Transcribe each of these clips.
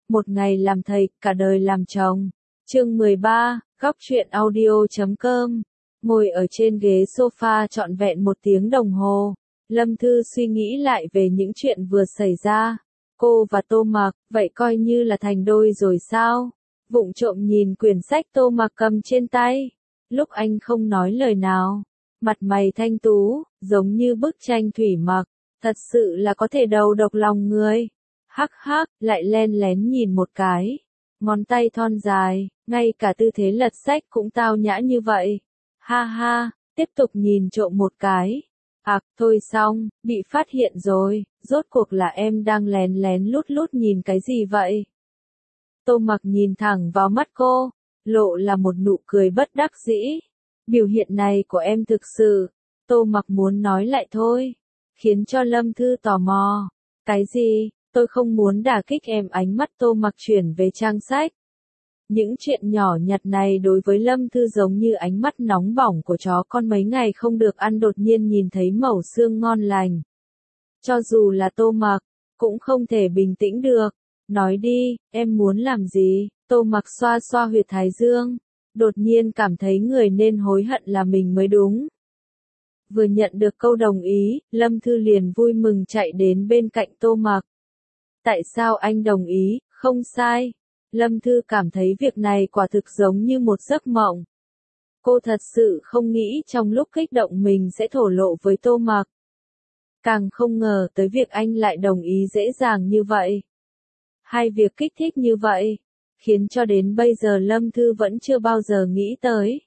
Một ngày làm thầy, cả đời làm chồng. Chương 13, góc truyện audio.com. Ngồi ở trên ghế sofa trọn vẹn 1 tiếng đồng hồ, Lâm Thư suy nghĩ lại về những chuyện vừa xảy ra. Cô và Tô Mặc, vậy coi như là thành đôi rồi sao? Vụng trộm nhìn quyển sách Tô Mặc cầm trên tay. Lúc anh không nói lời nào, mặt mày thanh tú, giống như bức tranh thủy mặc, thật sự là có thể đầu độc lòng người. Hắc hắc, lại len lén nhìn một cái. Ngón tay thon dài, ngay cả tư thế lật sách cũng tao nhã như vậy. Ha ha, tiếp tục nhìn trộm một cái. Thôi xong, bị phát hiện rồi, rốt cuộc là em đang lén lén lút lút nhìn cái gì vậy? Tô Mặc nhìn thẳng vào mắt cô, lộ là một nụ cười bất đắc dĩ. Biểu hiện này của em thực sự, Tô Mặc muốn nói lại thôi, khiến cho Lâm Thư tò mò. Cái gì? Tôi không muốn đả kích em. Ánh mắt Tô Mặc chuyển về trang sách. Những chuyện nhỏ nhặt này đối với Lâm Thư giống như ánh mắt nóng bỏng của chó con mấy ngày không được ăn đột nhiên nhìn thấy mẩu xương ngon lành. Cho dù là Tô Mặc, cũng không thể bình tĩnh được. Nói đi, em muốn làm gì? Tô Mặc xoa xoa huyệt thái dương, đột nhiên cảm thấy người nên hối hận là mình mới đúng. Vừa nhận được câu đồng ý, Lâm Thư liền vui mừng chạy đến bên cạnh Tô Mặc. Tại sao anh đồng ý? Không sai. Lâm Thư cảm thấy việc này quả thực giống như một giấc mộng. Cô thật sự không nghĩ trong lúc kích động mình sẽ thổ lộ với Tô Mặc. Càng không ngờ tới việc anh lại đồng ý dễ dàng như vậy. Hai việc kích thích như vậy, khiến cho đến bây giờ Lâm Thư vẫn chưa bao giờ nghĩ tới.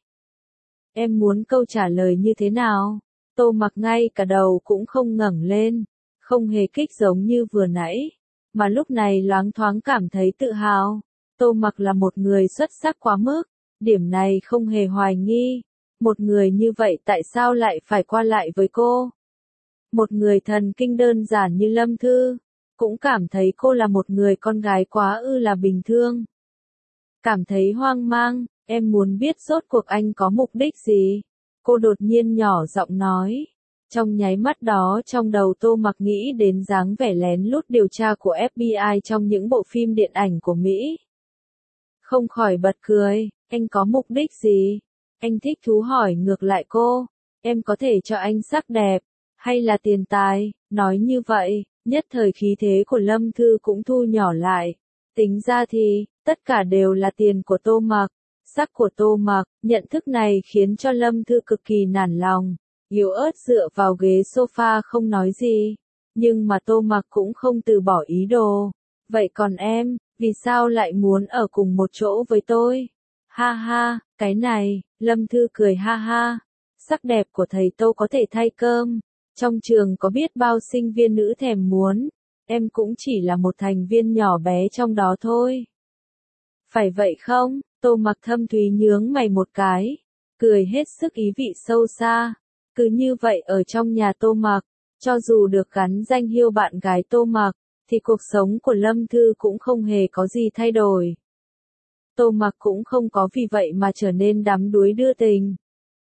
Em muốn câu trả lời như thế nào? Tô Mặc ngay cả đầu cũng không ngẩng lên, không hề kích giống như vừa nãy, mà lúc này loáng thoáng cảm thấy tự hào. Tô Mặc là một người xuất sắc quá mức, điểm này không hề hoài nghi. Một người như vậy tại sao lại phải qua lại với cô? Một người thần kinh đơn giản như Lâm Thư, cũng cảm thấy cô là một người con gái quá là bình thường. Cảm thấy hoang mang, em muốn biết rốt cuộc anh có mục đích gì? Cô đột nhiên nhỏ giọng nói. Trong nháy mắt đó trong đầu Tô Mặc nghĩ đến dáng vẻ lén lút điều tra của FBI trong những bộ phim điện ảnh của Mỹ. Không khỏi bật cười, anh có mục đích gì? Anh thích thú hỏi ngược lại cô, em có thể cho anh sắc đẹp, hay là tiền tài? Nói như vậy, nhất thời khí thế của Lâm Thư cũng thu nhỏ lại. Tính ra thì, tất cả đều là tiền của Tô Mặc. Sắc của Tô Mặc, nhận thức này khiến cho Lâm Thư cực kỳ nản lòng, yếu ớt dựa vào ghế sofa không nói gì. Nhưng mà Tô Mặc cũng không từ bỏ ý đồ. Vậy còn em, vì sao lại muốn ở cùng một chỗ với tôi? Ha ha, cái này, Lâm Thư cười ha ha. Sắc đẹp của thầy Tô có thể thay cơm. Trong trường có biết bao sinh viên nữ thèm muốn. Em cũng chỉ là một thành viên nhỏ bé trong đó thôi. Phải vậy không? Tô Mặc thâm thúy nhướng mày một cái, cười hết sức ý vị sâu xa. Cứ như vậy ở trong nhà Tô Mặc, cho dù được gắn danh hiêu bạn gái Tô Mặc, thì cuộc sống của Lâm Thư cũng không hề có gì thay đổi. Tô Mặc cũng không có vì vậy mà trở nên đắm đuối đưa tình.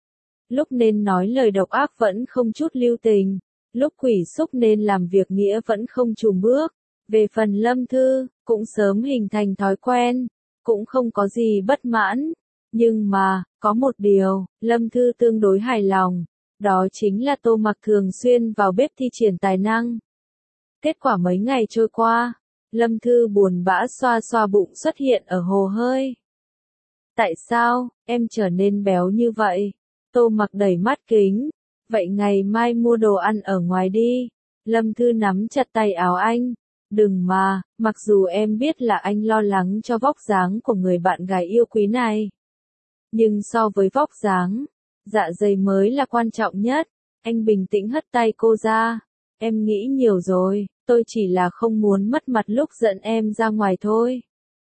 Lúc nên nói lời độc ác vẫn không chút lưu tình, lúc quỷ xúc nên làm việc nghĩa vẫn không chùn bước. Về phần Lâm Thư, cũng sớm hình thành thói quen, cũng không có gì bất mãn. Nhưng mà, có một điều, Lâm Thư tương đối hài lòng, đó chính là Tô Mặc thường xuyên vào bếp thi triển tài năng. Kết quả mấy ngày trôi qua, Lâm Thư buồn bã xoa xoa bụng xuất hiện ở hồ hơi. Tại sao, em trở nên béo như vậy? Tô Mặc đẩy mắt kính. Vậy ngày mai mua đồ ăn ở ngoài đi. Lâm Thư nắm chặt tay áo anh. Đừng mà, mặc dù em biết là anh lo lắng cho vóc dáng của người bạn gái yêu quý này. Nhưng so với vóc dáng, dạ dày mới là quan trọng nhất. Anh bình tĩnh hất tay cô ra. Em nghĩ nhiều rồi, tôi chỉ là không muốn mất mặt lúc dẫn em ra ngoài thôi.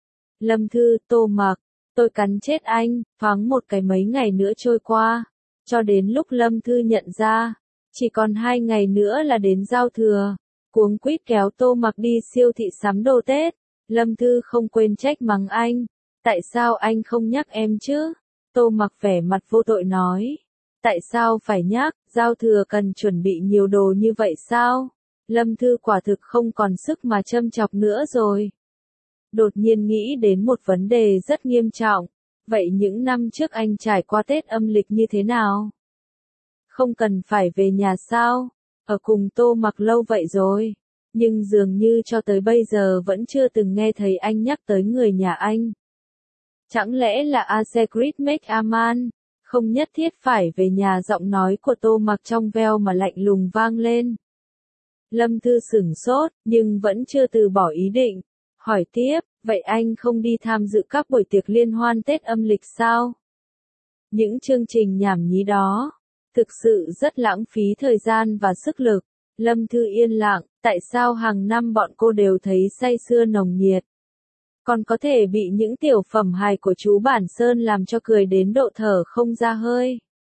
Lâm Thư, Tô Mặc, tôi cắn chết anh. Thoáng một cái mấy ngày nữa trôi qua, cho đến lúc Lâm Thư nhận ra, chỉ còn 2 ngày nữa là đến giao thừa. Cuống quýt kéo Tô Mặc đi siêu thị sắm đồ Tết. Lâm Thư không quên trách mắng anh. Tại sao anh không nhắc em chứ? Tô Mặc vẻ mặt vô tội nói. Tại sao phải nhắc, giao thừa cần chuẩn bị nhiều đồ như vậy sao? Lâm Thư quả thực không còn sức mà châm chọc nữa rồi. đột nhiên nghĩ đến một vấn đề rất nghiêm trọng. Vậy những năm trước anh trải qua Tết âm lịch như thế nào? Không cần phải về nhà sao? Ở cùng Tô Mặc lâu vậy rồi. Nhưng dường như cho tới bây giờ vẫn chưa từng nghe thấy anh nhắc tới người nhà anh. Chẳng lẽ là Asegrid McAman? Không nhất thiết phải về nhà, giọng nói của Tô Mặc trong veo mà lạnh lùng vang lên. Lâm Thư sửng sốt, nhưng vẫn chưa từ bỏ ý định. Hỏi tiếp, vậy anh không đi tham dự các buổi tiệc liên hoan Tết âm lịch sao? Những chương trình nhảm nhí đó, thực sự rất lãng phí thời gian và sức lực. Lâm Thư yên lặng, tại sao hàng năm bọn cô đều thấy say sưa nồng nhiệt? Còn có thể bị những tiểu phẩm hài của chú Bản Sơn làm cho cười đến độ thở không ra hơi.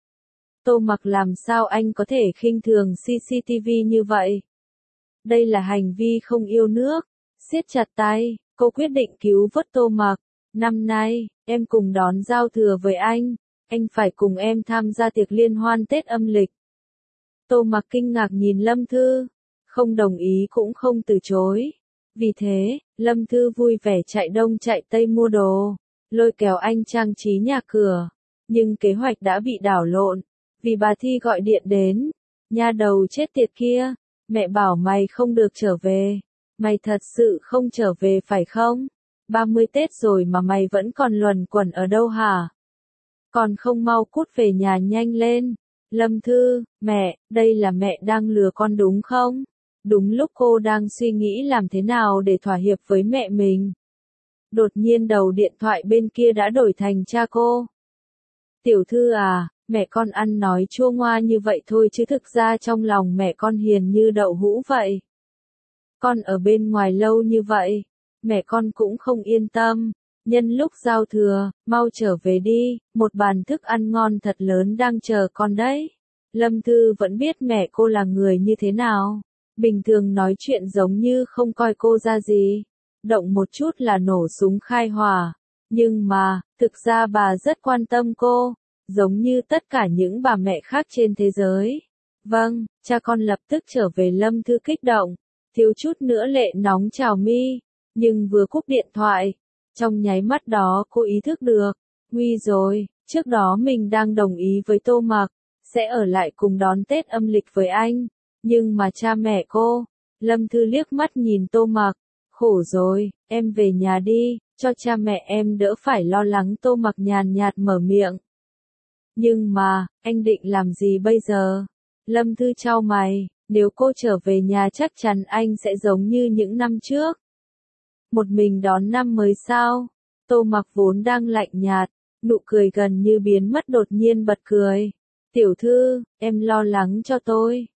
Tô Mặc, làm sao anh có thể khinh thường CCTV như vậy? Đây là hành vi không yêu nước. Siết chặt tay, cô quyết định cứu vớt Tô Mặc. Năm nay, em cùng đón giao thừa với anh phải cùng em tham gia tiệc liên hoan Tết âm lịch. Tô Mặc kinh ngạc nhìn Lâm Thư, không đồng ý cũng không từ chối. Vì thế, Lâm Thư vui vẻ chạy đông chạy tây mua đồ, lôi kéo anh trang trí nhà cửa. Nhưng kế hoạch đã bị đảo lộn, vì bà Thi gọi điện đến. Nha đầu chết tiệt kia, mẹ bảo mày không được trở về. Mày thật sự không trở về phải không? 30 Tết rồi mà mày vẫn còn luẩn quẩn ở đâu hả? Còn không mau cút về nhà nhanh lên. Lâm Thư, mẹ, đây là mẹ đang lừa con đúng không? Đúng lúc cô đang suy nghĩ làm thế nào để thỏa hiệp với mẹ mình. Đột nhiên đầu điện thoại bên kia đã đổi thành cha cô. Tiểu Thư à, mẹ con ăn nói chua ngoa như vậy thôi chứ thực ra trong lòng mẹ con hiền như đậu hũ vậy. Con ở bên ngoài lâu như vậy, mẹ con cũng không yên tâm. Nhân lúc giao thừa, mau trở về đi, một bàn thức ăn ngon thật lớn đang chờ con đấy. Lâm Thư vẫn biết mẹ cô là người như thế nào. Bình thường nói chuyện giống như không coi cô ra gì. Động một chút là nổ súng khai hỏa. Nhưng mà, thực ra bà rất quan tâm cô, giống như tất cả những bà mẹ khác trên thế giới. Vâng, cha con lập tức trở về. Lâm Thư kích động, thiếu chút nữa lệ nóng trào mi. Nhưng vừa cúp điện thoại, trong nháy mắt đó cô ý thức được, nguy rồi, trước đó mình đang đồng ý với Tô Mặc, sẽ ở lại cùng đón Tết âm lịch với anh, nhưng mà cha mẹ cô. Lâm Thư liếc mắt nhìn Tô Mặc, khổ rồi, em về nhà đi, cho cha mẹ em đỡ phải lo lắng. Tô Mặc nhàn nhạt mở miệng. Nhưng mà, anh định làm gì bây giờ? Lâm Thư chau mày, nếu cô trở về nhà chắc chắn anh sẽ giống như những năm trước. Một mình đón năm mới sao? Tô Mặc vốn đang lạnh nhạt, nụ cười gần như biến mất đột nhiên bật cười. Tiểu Thư, em lo lắng cho tôi.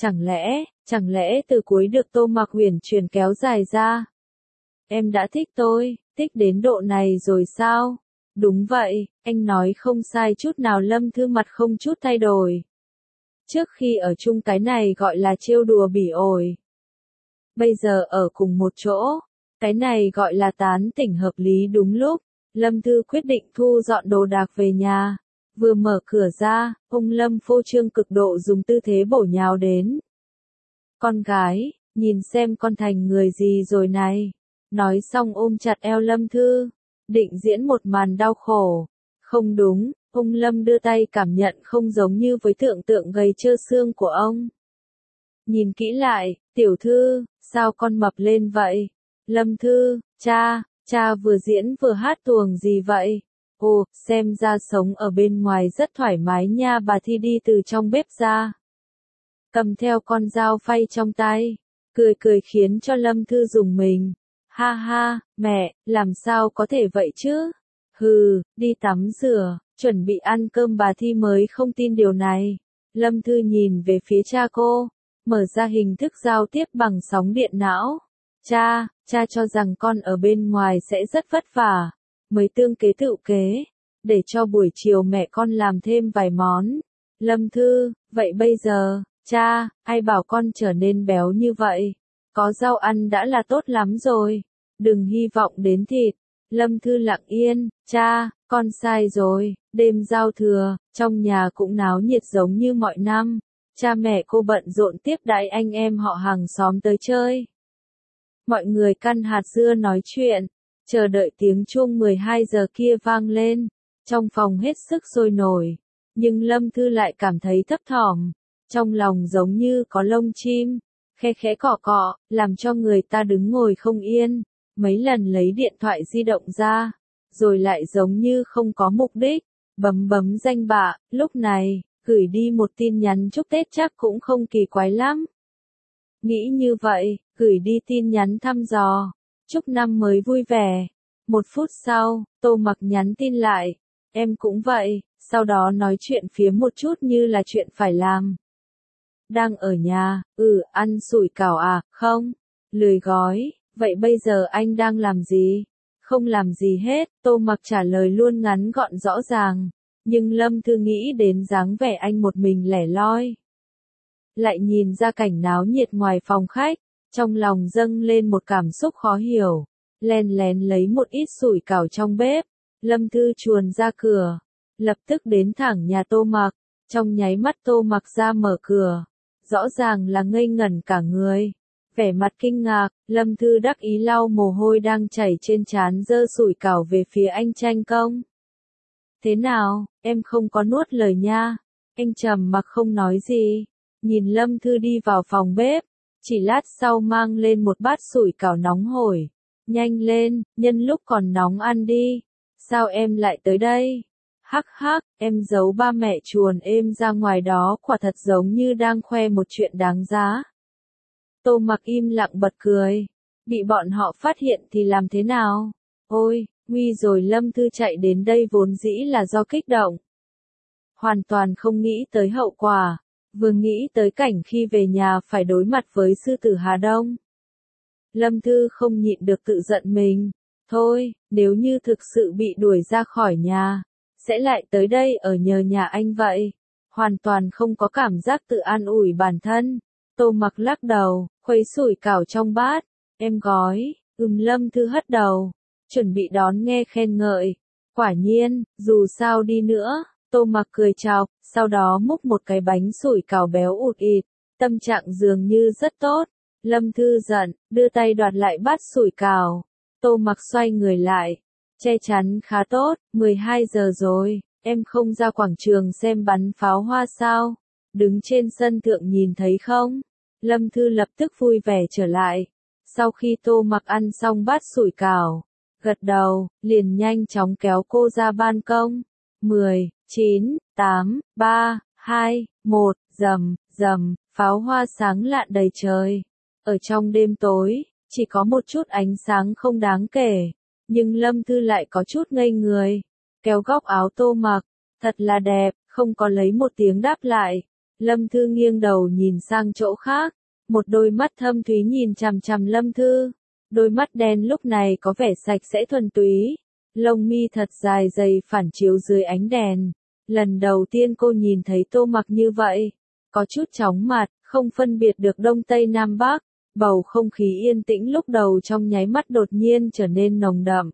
Chẳng lẽ từ cuối được Tô Mặc uyển chuyển kéo dài ra. Em đã thích tôi, thích đến độ này rồi sao? Đúng vậy, anh nói không sai chút nào. Lâm Thư mặt không chút thay đổi. Trước khi ở chung cái này gọi là trêu đùa bỉ ổi. Bây giờ ở cùng một chỗ, cái này gọi là tán tỉnh hợp lý. Đúng lúc, Lâm Thư quyết định thu dọn đồ đạc về nhà. Vừa mở cửa ra, ông Lâm phô trương cực độ dùng tư thế bổ nhào đến. Con gái, nhìn xem con thành người gì rồi này. Nói xong ôm chặt eo Lâm Thư, định diễn một màn đau khổ. Không đúng, ông Lâm đưa tay cảm nhận không giống như với tưởng tượng gầy trơ xương của ông. Nhìn kỹ lại, Tiểu Thư, sao con mập lên vậy? Lâm Thư, cha vừa diễn vừa hát tuồng gì vậy? Ồ, xem ra sống ở bên ngoài rất thoải mái nha. Bà Thi đi từ trong bếp ra, cầm theo con dao phay trong tay, cười khiến cho Lâm Thư rùng mình. Ha ha, mẹ, làm sao có thể vậy chứ? Hừ, đi tắm rửa, chuẩn bị ăn cơm. Bà Thi mới không tin điều này. Lâm Thư nhìn về phía cha cô, mở ra hình thức giao tiếp bằng sóng điện não. Cha cho rằng con ở bên ngoài sẽ rất vất vả, mới tương kế tựu kế, để cho buổi chiều mẹ con làm thêm vài món. Lâm Thư, vậy bây giờ, cha, ai bảo con trở nên béo như vậy? Có rau ăn đã là tốt lắm rồi, đừng hy vọng đến thịt. Lâm Thư lặng yên, cha, con sai rồi. Đêm giao thừa, trong nhà cũng náo nhiệt giống như mọi năm. Cha mẹ cô bận rộn tiếp đãi anh em họ hàng xóm tới chơi. Mọi người căn hạt dưa nói chuyện, chờ đợi tiếng chuông 12 giờ kia vang lên, trong phòng hết sức sôi nổi, nhưng Lâm Thư lại cảm thấy thấp thỏm, trong lòng giống như có lông chim, khe khẽ cọ cọ, làm cho người ta đứng ngồi không yên, mấy lần lấy điện thoại di động ra, rồi lại giống như không có mục đích, bấm bấm danh bạ, lúc này, gửi đi một tin nhắn chúc Tết chắc cũng không kỳ quái lắm. Nghĩ như vậy, gửi đi tin nhắn thăm dò, chúc năm mới vui vẻ. 1 phút sau, Tô Mặc nhắn tin lại, em cũng vậy, sau đó nói chuyện phía một chút như là chuyện phải làm. Đang ở nhà, ăn sủi cảo à, không, lười gói, vậy bây giờ anh đang làm gì? Không làm gì hết, Tô Mặc trả lời luôn ngắn gọn rõ ràng, nhưng Lâm Thư nghĩ đến dáng vẻ anh một mình lẻ loi. Lại nhìn ra cảnh náo nhiệt ngoài phòng khách, trong lòng dâng lên một cảm xúc khó hiểu, len lén lấy một ít sủi cảo trong bếp, Lâm Thư chuồn ra cửa, lập tức đến thẳng nhà Tô Mặc, trong nháy mắt Tô Mặc ra mở cửa, rõ ràng là ngây ngẩn cả người, vẻ mặt kinh ngạc, Lâm Thư đắc ý lau mồ hôi đang chảy trên trán giơ sủi cảo về phía anh Tranh Công. Thế nào, em không có nuốt lời nha, anh trầm mặc không nói gì, nhìn Lâm Thư đi vào phòng bếp, chỉ lát sau mang lên một bát sủi cảo nóng hổi, nhanh lên, nhân lúc còn nóng ăn đi, sao em lại tới đây? Hắc hắc, em giấu ba mẹ chuồn êm ra ngoài đó quả thật giống như đang khoe một chuyện đáng giá. Tô Mặc im lặng bật cười, bị bọn họ phát hiện thì làm thế nào? Ôi, nguy rồi, Lâm Thư chạy đến đây vốn dĩ là do kích động. Hoàn toàn không nghĩ tới hậu quả, vừa nghĩ tới cảnh khi về nhà phải đối mặt với sư tử Hà Đông. Lâm Thư không nhịn được tự giận mình, thôi, nếu như thực sự bị đuổi ra khỏi nhà, sẽ lại tới đây ở nhờ nhà anh vậy. Hoàn toàn không có cảm giác tự an ủi bản thân. Tô Mặc lắc đầu, khuấy sủi cảo trong bát, em gói, Lâm Thư hất đầu, chuẩn bị đón nghe khen ngợi. Quả nhiên, dù sao đi nữa, Tô Mặc cười chọc, sau đó múc một cái bánh sủi cảo béo ụt ịt, tâm trạng dường như rất tốt. Lâm Thư giận, đưa tay đoạt lại bát sủi cảo. Tô Mặc xoay người lại, che chắn khá tốt, 12 giờ rồi, em không ra quảng trường xem bắn pháo hoa sao? Đứng trên sân thượng nhìn thấy không? Lâm Thư lập tức vui vẻ trở lại. Sau khi Tô Mặc ăn xong bát sủi cảo, gật đầu, liền nhanh chóng kéo cô ra ban công. 10, 9, 8, 3, 2, 1, rầm, rầm, pháo hoa sáng lạn đầy trời. Ở trong đêm tối, chỉ có một chút ánh sáng không đáng kể, nhưng Lâm Thư lại có chút ngây người. Kéo góc áo Tô Mặc, thật là đẹp, không có lấy một tiếng đáp lại. Lâm Thư nghiêng đầu nhìn sang chỗ khác, một đôi mắt thâm thúy nhìn chằm chằm Lâm Thư. Đôi mắt đen lúc này có vẻ sạch sẽ thuần túy, lông mi thật dài dày phản chiếu dưới ánh đèn. Lần đầu tiên cô nhìn thấy Tô Mặc như vậy, có chút chóng mặt, không phân biệt được Đông Tây Nam Bắc. Bầu không khí yên tĩnh lúc đầu trong nháy mắt đột nhiên trở nên nồng đậm.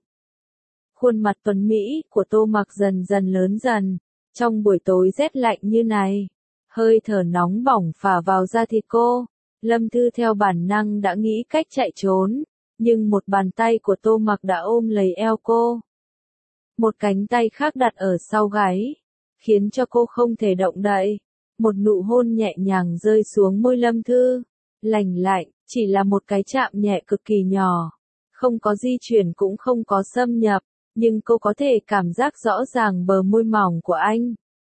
Khuôn mặt tuấn mỹ của Tô Mặc dần dần lớn dần, trong buổi tối rét lạnh như này, hơi thở nóng bỏng phả vào da thịt cô. Lâm Thư theo bản năng đã nghĩ cách chạy trốn, nhưng một bàn tay của Tô Mặc đã ôm lấy eo cô. Một cánh tay khác đặt ở sau gáy, khiến cho cô không thể động đậy. Một nụ hôn nhẹ nhàng rơi xuống môi Lâm Thư, lành lạnh, chỉ là một cái chạm nhẹ cực kỳ nhỏ, không có di chuyển cũng không có xâm nhập, nhưng cô có thể cảm giác rõ ràng bờ môi mỏng của anh,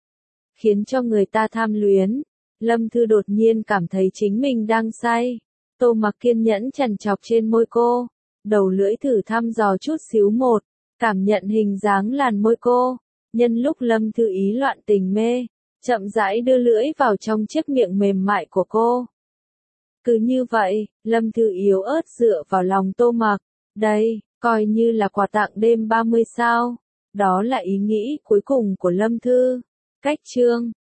khiến cho người ta tham luyến. Lâm Thư đột nhiên cảm thấy chính mình đang say. Tô Mặc kiên nhẫn chằn chọc trên môi cô, đầu lưỡi thử thăm dò chút xíu một, cảm nhận hình dáng làn môi cô. Nhân lúc Lâm Thư ý loạn tình mê, chậm rãi đưa lưỡi vào trong chiếc miệng mềm mại của cô. Cứ như vậy, Lâm Thư yếu ớt dựa vào lòng Tô Mặc. Đây, coi như là quà tặng đêm 30 sao. Đó là ý nghĩ cuối cùng của Lâm Thư. Cách chương